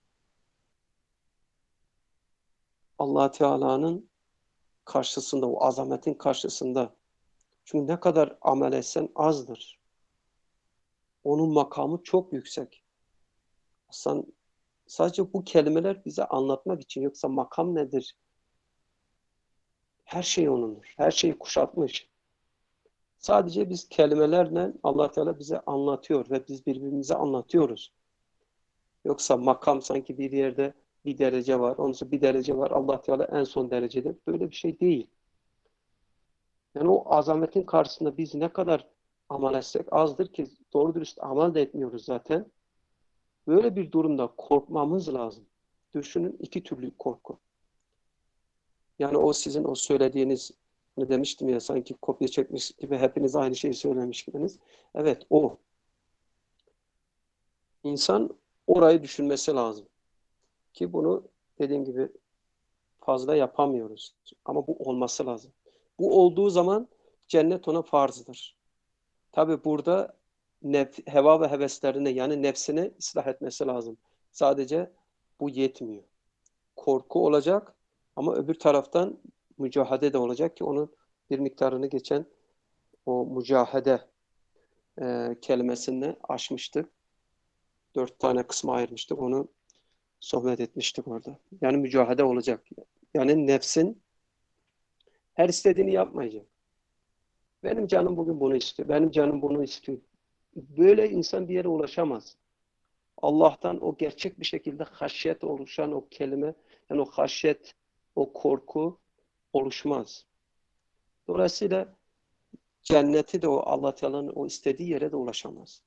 Allah Teala'nın karşısında, o azametin karşısında, çünkü ne kadar amel etsen azdır. Onun makamı çok yüksek. Aslında sadece bu kelimeler bize anlatmak için, yoksa makam nedir? Her şey O'nundur. Her şeyi kuşatmış. Sadece biz kelimelerle Allah Teala bize anlatıyor ve biz birbirimize anlatıyoruz. Yoksa makam sanki bir yerde bir derece var, onun için bir derece var, Allah Teala en son derecede. Böyle bir şey değil. Yani o azametin karşısında biz ne kadar amel etsek azdır ki doğru dürüst amel de etmiyoruz zaten. Böyle bir durumda korkmamız lazım. Düşünün, iki türlü korku. Yani o sizin o söylediğiniz, ne demiştim ya, sanki kopya çekmiş gibi hepiniz aynı şeyi söylemiş gibiniz. Evet, o. İnsan orayı düşünmesi lazım. Ki bunu dediğim gibi fazla yapamıyoruz. Ama bu olması lazım. Bu olduğu zaman cennet ona farzdır. Tabi burada nef heva ve heveslerini yani nefsini ıslah etmesi lazım. Sadece bu yetmiyor. Korku olacak ama öbür taraftan mücahede de olacak ki onun bir miktarını geçen o mücahede e, kelimesini aşmıştık. Dört tane kısma ayırmıştık. Onu sohbet etmiştik orada. Yani mücahede olacak. Yani nefsin her istediğini yapmayacak. Benim canım bugün bunu istiyor. Benim canım bunu istiyor. Böyle insan bir yere ulaşamaz. Allah'tan o gerçek bir şekilde haşyet oluşan o kelime, yani o haşyet, o korku oluşmaz. Dolayısıyla cenneti de o Allah Teala'nın o istediği yere de ulaşamaz.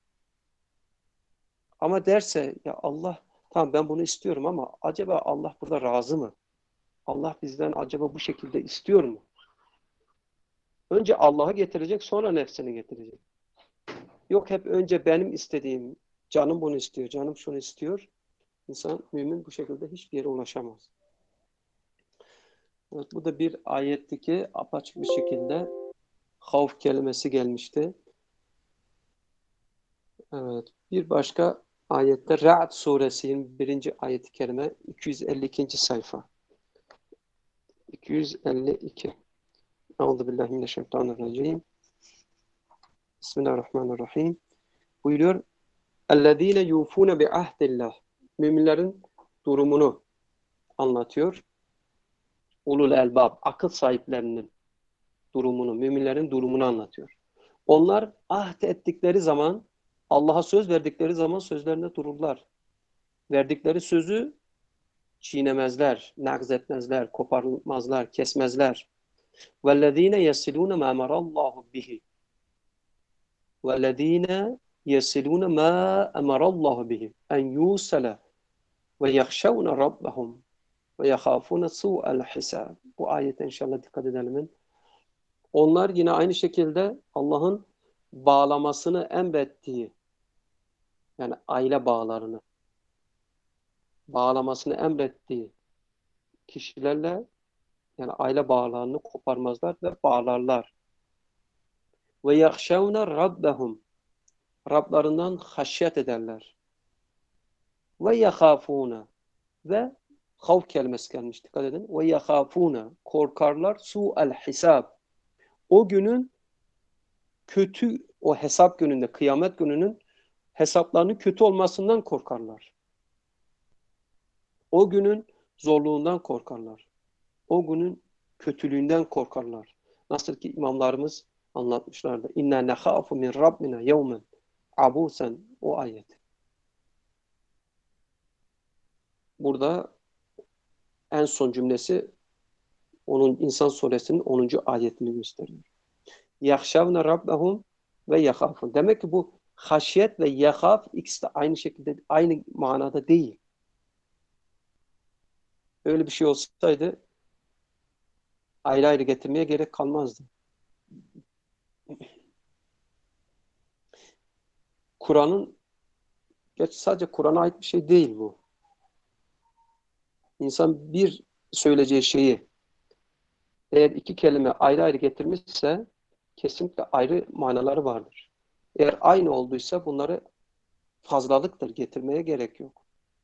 Ama derse ya Allah tamam ben bunu istiyorum ama acaba Allah burada razı mı? Allah bizden acaba bu şekilde istiyor mu? Önce Allah'ı getirecek sonra nefsini getirecek. Yok hep önce benim istediğim, canım bunu istiyor, canım şunu istiyor. İnsan, mümin bu şekilde hiçbir yere ulaşamaz. Evet, bu da bir ayetteki apaçık bir şekilde havf kelimesi gelmişti. Evet, bir başka ayette Ra'd suresinin birinci ayeti kerime iki yüz elli ikinci sayfa. iki yüz elli iki. Euzubillahimineşşeytanirracim. Bismillahirrahmanirrahim. Buyuruyor. اَلَّذ۪ينَ يُوفُونَ بِعَهْدِ اللّٰهِ Müminlerin durumunu anlatıyor. Ulul elbab, akıl sahiplerinin durumunu, müminlerin durumunu anlatıyor. Onlar ahd ettikleri zaman, Allah'a söz verdikleri zaman sözlerinde dururlar. Verdikleri sözü çiğnemezler, nagz etmezler, koparmazlar, kesmezler. وَالَّذ۪ينَ يَسِلُونَ مَا مَرَ اللّٰهُ بِهِ وَالَّذ۪ينَ يَسِلُونَ مَا أَمَرَ اللّٰهُ بِهِ اَنْ يُوسَلَ وَيَخْشَوْنَ رَبَّهُمْ وَيَخَافُونَ سُوءَ الْحِسَابِ Bu ayete inşallah dikkat edelim. Onlar yine aynı şekilde Allah'ın bağlamasını emrettiği, yani aile bağlarını bağlamasını emrettiği kişilerle yani aile bağlarını koparmazlar ve bağlarlar. Ve yahşevne rabbehum Rablarından haşyet ederler. Ve yahafune ve havf kelimesi gelmiş. Dikkat edin. Ve yahafune korkarlar su'el hisab. O günün kötü, o hesap gününde, kıyamet gününün hesaplarının kötü olmasından korkarlar. O günün zorluğundan korkarlar. O günün kötülüğünden korkarlar. Nasıl ki imamlarımız anlatmışlardı. İnna nekhafu min rabbina yevmen abusen o ayet. Burada en son cümlesi onun İnsan suresinin onuncu ayetini gösteriyor. Yahşavne rabbehum ve yahafun. Demek ki bu haşyet ve yahaf ikisi de aynı şekilde aynı manada değil. Öyle bir şey olsaydı ayrı ayrı getirmeye gerek kalmazdı. Kur'an'ın, gerçi sadece Kur'an'a ait bir şey değil bu. İnsan bir söyleyeceği şeyi eğer iki kelime ayrı ayrı getirmişse kesinlikle ayrı manaları vardır. Eğer aynı olduysa bunları fazlalıktır, getirmeye gerek yok.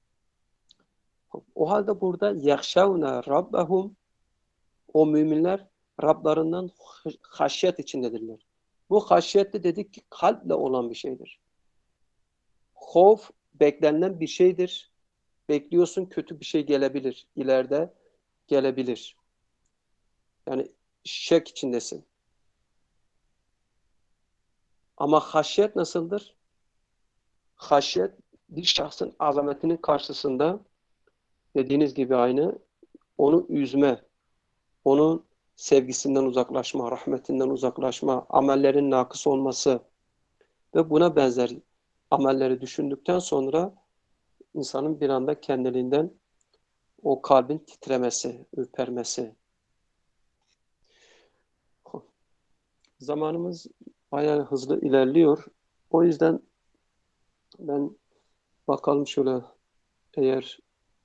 O halde burada يَخْشَوْنَا rabbahum o müminler Rablarından haşyet içindedirler. Bu haşyet de dedik ki kalple olan bir şeydir. Havf beklenen bir şeydir. Bekliyorsun kötü bir şey gelebilir. İleride gelebilir. Yani şek içindesin. Ama haşyet nasıldır? Haşyet bir şahsın azametinin karşısında dediğiniz gibi aynı onu üzme, onun sevgisinden uzaklaşma, rahmetinden uzaklaşma, amellerin nakıs olması ve buna benzer amelleri düşündükten sonra insanın bir anda kendiliğinden o kalbin titremesi, ürpermesi. Zamanımız bayağı hızlı ilerliyor. O yüzden ben Bakalım şöyle, eğer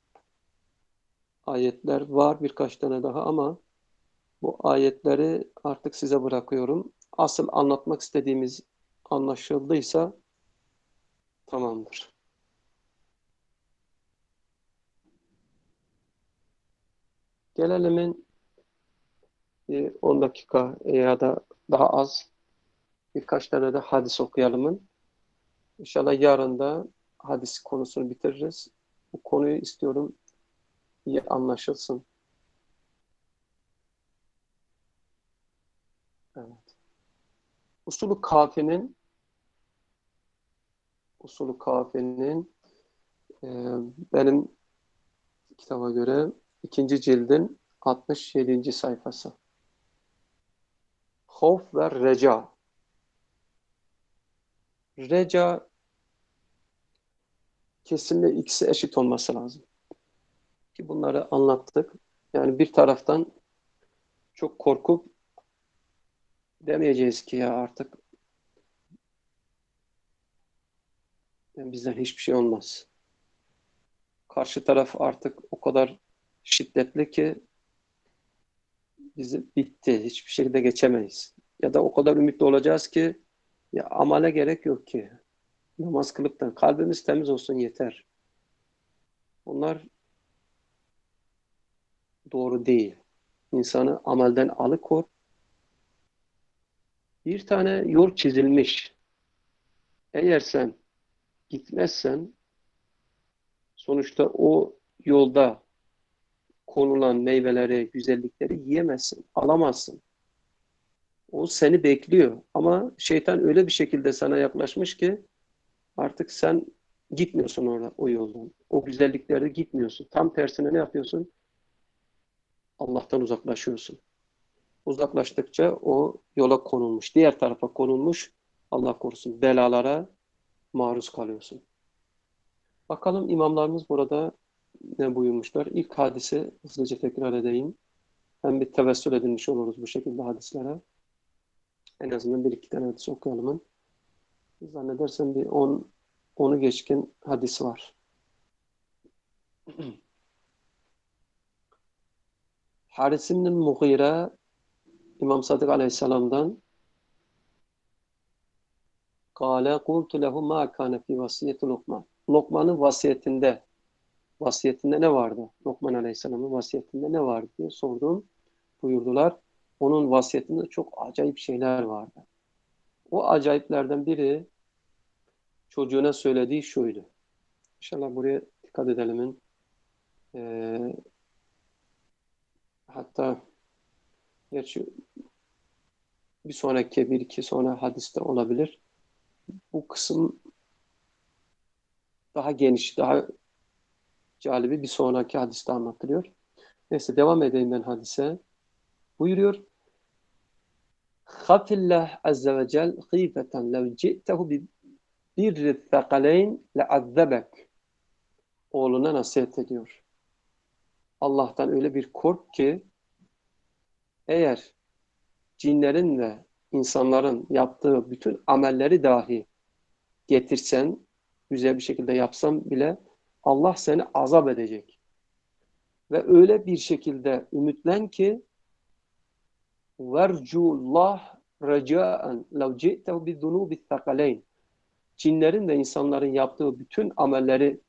ayetler var birkaç tane daha ama bu ayetleri artık size bırakıyorum. Asıl anlatmak istediğimiz anlaşıldıysa tamamdır. Gelelim bir on dakika ya da daha az birkaç tane de hadis okuyalım. İnşallah yarın da hadis konusunu bitiririz. Bu konuyu istiyorum iyi anlaşılsın. Evet. Usulü kafinin usulü kafinin e, benim kitaba göre ikinci cildin altmış yedinci sayfası. Havf ve reca. Reca kesinlikle ikisi eşit olması lazım. Ki bunları anlattık. Yani bir taraftan çok korkup demeyeceğiz ki ya artık yani bizden hiçbir şey olmaz. Karşı taraf artık o kadar şiddetli ki bizi bitti. Hiçbir şekilde geçemeyiz. Ya da o kadar ümitli olacağız ki ya amale gerek yok ki. Namaz kılıp da kalbimiz temiz olsun yeter. Onlar doğru değil. İnsanı amelden alıkor. Bir tane yol çizilmiş. Eğer sen gitmezsen sonuçta o yolda konulan meyveleri, güzellikleri yiyemezsin, alamazsın. O seni bekliyor. Ama şeytan öyle bir şekilde sana yaklaşmış ki artık sen gitmiyorsun orada o yoldan. O güzelliklerde gitmiyorsun. Tam tersine ne yapıyorsun? Allah'tan uzaklaşıyorsun. Uzaklaştıkça o yola konulmuş, diğer tarafa konulmuş, Allah korusun belalara maruz kalıyorsun. Bakalım imamlarımız burada ne buyurmuşlar? İlk hadisi hızlıca tekrar edeyim. Hem bir tevessül edilmiş oluruz bu şekilde hadislere. En azından bir iki tane hadis okuyalım. Zannedersem bir on, onu geçkin hadis var. Haris ibn Mughire İmam Sadık Aleyhisselam'dan Kâle kultu lehu mâ kâne fî vasiyeti Lokman. Lokman'ın vasiyetinde vasiyetinde ne vardı? Lokman Aleyhisselam'ın vasiyetinde ne vardı diye sordum. Buyurdular. Onun vasiyetinde çok acayip şeyler vardı. O acayiplerden biri çocuğuna söylediği şuydu. İnşallah buraya dikkat edelim. Ee, hatta gerçi bir sonraki bir iki sonra hadiste olabilir. Bu kısım daha geniş, daha calibi bir sonraki hadiste anlatılıyor. Neyse devam edeyim ben hadise. Buyuruyor. Hafillah azze ve cel gıybeten lev ci'tehu bi birri thakaleyn le'azzebek. Oğluna nasihat ediyor. Allah'tan öyle bir kork ki eğer cinlerin ve insanların yaptığı bütün amelleri dahi getirsen, güzel bir şekilde yapsan bile Allah seni azap edecek. Ve öyle bir şekilde ümitlen ki vercullah recaen lev ci'tehu bi zunubi thakaleyn. Cinlerin de insanların yaptığı bütün amelleri,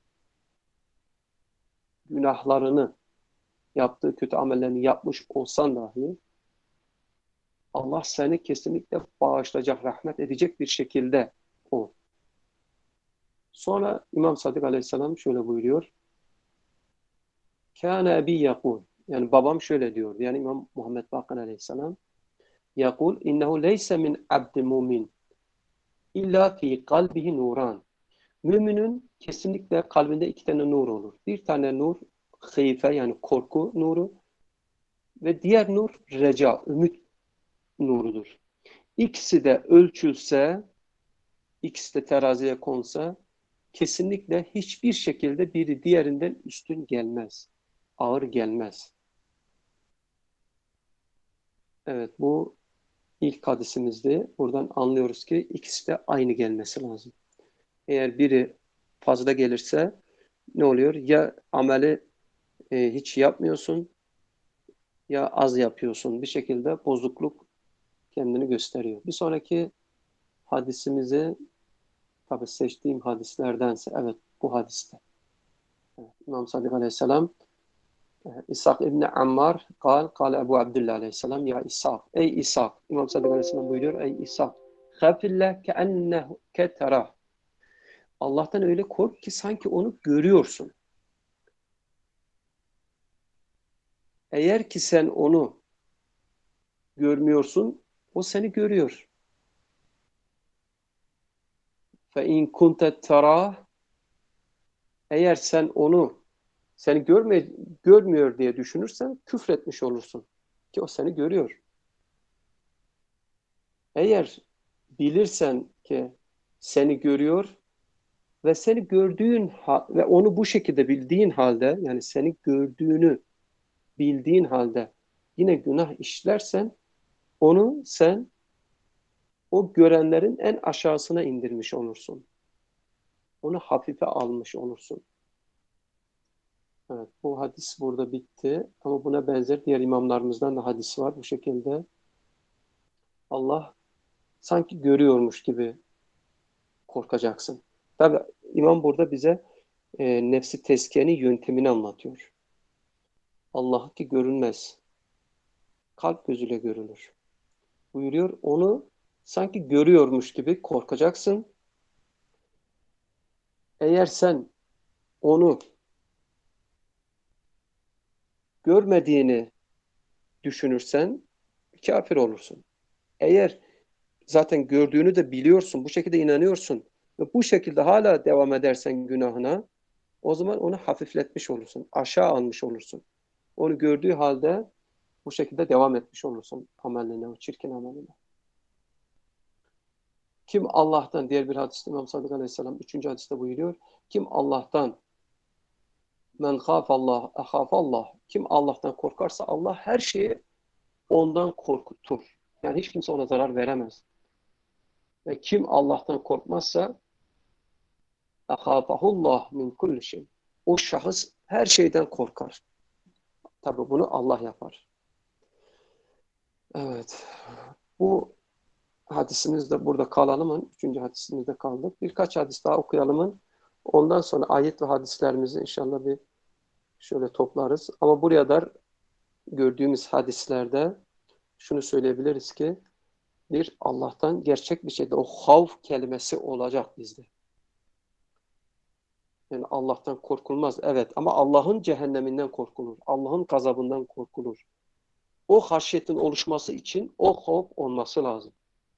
günahlarını, yaptığı kötü amellerini yapmış olsan dahi Allah seni kesinlikle bağışlayacak, rahmet edecek bir şekilde ol. Sonra İmam Sadık Aleyhisselam şöyle buyuruyor. Kâne ebi yakul. Yani babam şöyle diyor. Yani İmam Muhammed Bakır Aleyhisselam yakul innehu leyse min abdi mumin illa fi kalbihi nuran. Müminin kesinlikle kalbinde iki tane nur olur. Bir tane nur hıyfe yani korku nuru ve diğer nur reca, ümit nurudur. İkisi de ölçülse, ikisi de teraziye konsa kesinlikle hiçbir şekilde biri diğerinden üstün gelmez. Ağır gelmez. Evet bu ilk hadisimizdi. Buradan anlıyoruz ki ikisi de aynı gelmesi lazım. Eğer biri fazla gelirse ne oluyor? Ya ameli e, hiç yapmıyorsun ya az yapıyorsun. Bir şekilde bozukluk kendini gösteriyor. Bir sonraki hadisimizi tabii seçtiğim hadislerdense evet bu hadiste. Evet, İmam Sadık Aleyhisselam İshak İbni Ammar kal, kal Ebu Abdullah Aleyhisselam ya İshak. Ey İshak. İmam Sadık Aleyhisselam buyuruyor. Ey İshak. Khafillah ke'ennehu keterah. Allah'tan öyle kork ki sanki onu görüyorsun. Eğer ki sen onu görmüyorsun, o seni görüyor. Fe in kunte terah. Eğer sen onu seni görme, görmüyor diye düşünürsen küfretmiş olursun. Ki o seni görüyor. Eğer bilirsen ki seni görüyor ve seni gördüğün ve onu bu şekilde bildiğin halde yani seni gördüğünü bildiğin halde yine günah işlersen onu sen o görenlerin en aşağısına indirmiş olursun. Onu hafife almış olursun. Evet, bu hadis burada bitti. Ama buna benzer diğer imamlarımızdan da hadis var. Bu şekilde Allah sanki görüyormuş gibi korkacaksın. Tabi imam burada bize e, nefsi tezkiyenin yöntemini anlatıyor. Allah ki görünmez. Kalp gözüyle görülür. Buyuruyor onu sanki görüyormuş gibi korkacaksın. Eğer sen onu görmediğini düşünürsen kafir olursun. Eğer zaten gördüğünü de biliyorsun, bu şekilde inanıyorsun ve bu şekilde hala devam edersen günahına o zaman onu hafifletmiş olursun, aşağı almış olursun. Onu gördüğü halde bu şekilde devam etmiş olursun ameline, o çirkin ameline. Kim Allah'tan, diğer bir hadiste İmam Sadık Aleyhisselam üçüncü hadiste buyuruyor. Kim Allah'tan men khafallah, ahafallah. Kim Allah'tan korkarsa Allah her şeyi ondan korkutur. Yani hiç kimse ona zarar veremez. Ve kim Allah'tan korkmazsa ahafahullah min kulli şey. O şahıs her şeyden korkar. Tabii bunu Allah yapar. Evet. Bu hadisimizde burada kalalımın. Üçüncü hadisimizde kaldık. Birkaç hadis daha okuyalımın. Ondan sonra ayet ve hadislerimizi inşallah bir şöyle toplarız. Ama buraya da gördüğümüz hadislerde şunu söyleyebiliriz ki bir Allah'tan gerçek bir şekilde o havf kelimesi olacak bizde. Yani Allah'tan korkulmaz. Evet ama Allah'ın cehenneminden korkulur. Allah'ın gazabından korkulur. O haşyetin oluşması için o havf olması lazım.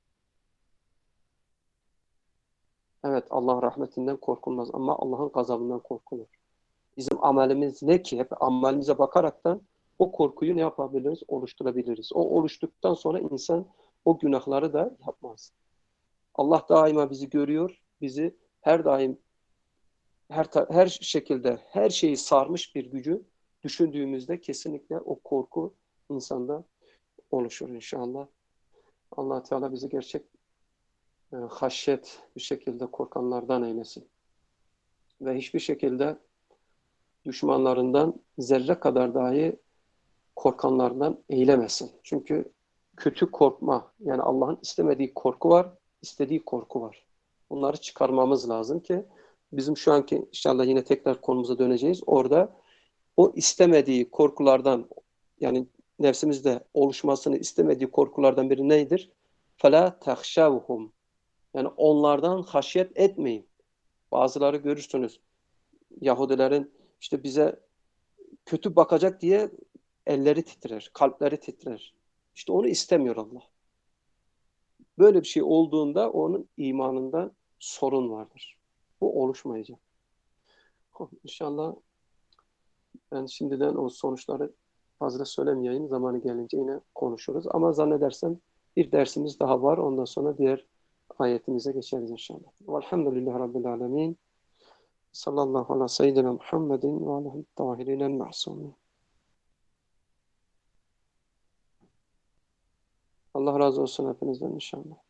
Evet Allah rahmetinden korkulmaz ama Allah'ın gazabından korkulur. Bizim amelimiz ne ki? Hep amelimize bakaraktan o korkuyu ne yapabiliriz? Oluşturabiliriz. O oluştuktan sonra insan o günahları da yapmaz. Allah daima bizi görüyor. Bizi her daim her her şekilde her şeyi sarmış bir gücü düşündüğümüzde kesinlikle o korku insanda oluşur inşallah. Allah Teala bizi gerçek e, haşyet bir şekilde korkanlardan eylesin. Ve hiçbir şekilde düşmanlarından zerre kadar dahi korkanlardan eylemesin. Çünkü kötü korkma, yani Allah'ın istemediği korku var, istediği korku var. Bunları çıkarmamız lazım ki bizim şu anki inşallah yine tekrar konumuza döneceğiz. Orada o istemediği korkulardan yani nefsimizde oluşmasını istemediği korkulardan biri nedir? فَلَا تَخْشَوْهُمْ Yani onlardan haşyet etmeyin. Bazıları görürsünüz Yahudilerin işte bize kötü bakacak diye elleri titrer, kalpleri titrer. İşte onu istemiyor Allah. Böyle bir şey olduğunda onun imanında sorun vardır. Bu oluşmayacak. İnşallah ben şimdiden o sonuçları fazla söylemeyeyim. Zamanı gelince yine konuşuruz. Ama zannedersem bir dersimiz daha var. Ondan sonra diğer ayetimize geçeriz inşallah. Velhamdülillahi Rabbil Alemin. Sallallahu ala seyyidina Muhammedin ve aleyhi tahirinel mahsumin. Allah razı olsun hepinizden inşallah.